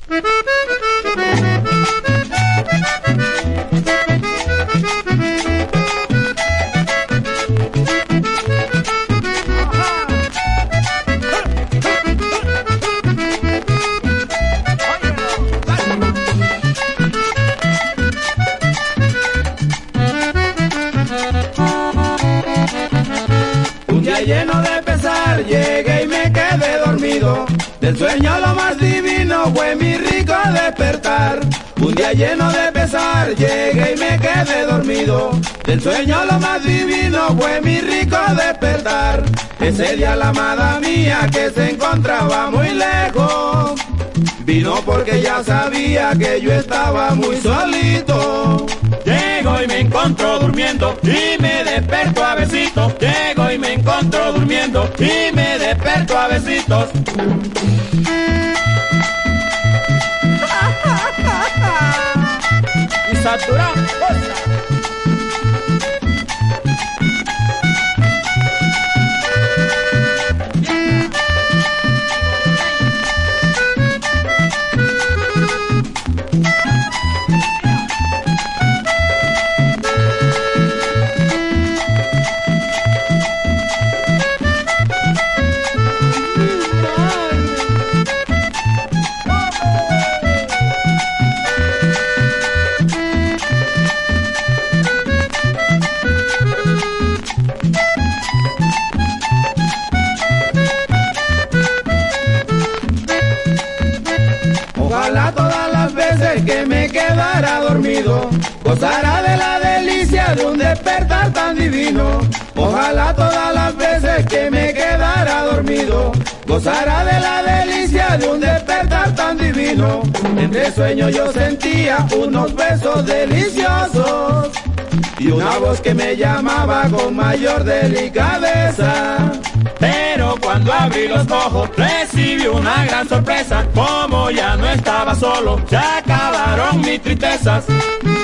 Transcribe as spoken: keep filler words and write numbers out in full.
Un día lleno de pesar llegué y me quedé dormido. Del sueño lo más divino fue mi rico despertar. Un día lleno de pesar llegué y me quedé dormido. Del sueño lo más divino fue mi rico despertar. Ese día la amada mía que se encontraba muy lejos vino porque ya sabía que yo estaba muy solito. Llego y me encuentro durmiendo y me desperto a besitos. Llego y me encuentro durmiendo y me desperto a besitos. Y saturado. Ojalá todas las veces que me quedara dormido gozara de la delicia de un despertar tan divino. Ojalá todas las veces que me quedara dormido gozara de la delicia de un despertar tan divino. Entre sueños yo sentía unos besos deliciosos y una voz que me llamaba con mayor delicadeza. Pero cuando abrí los ojos recibí una gran sorpresa. Como ya no estaba solo, se acabaron mis tristezas.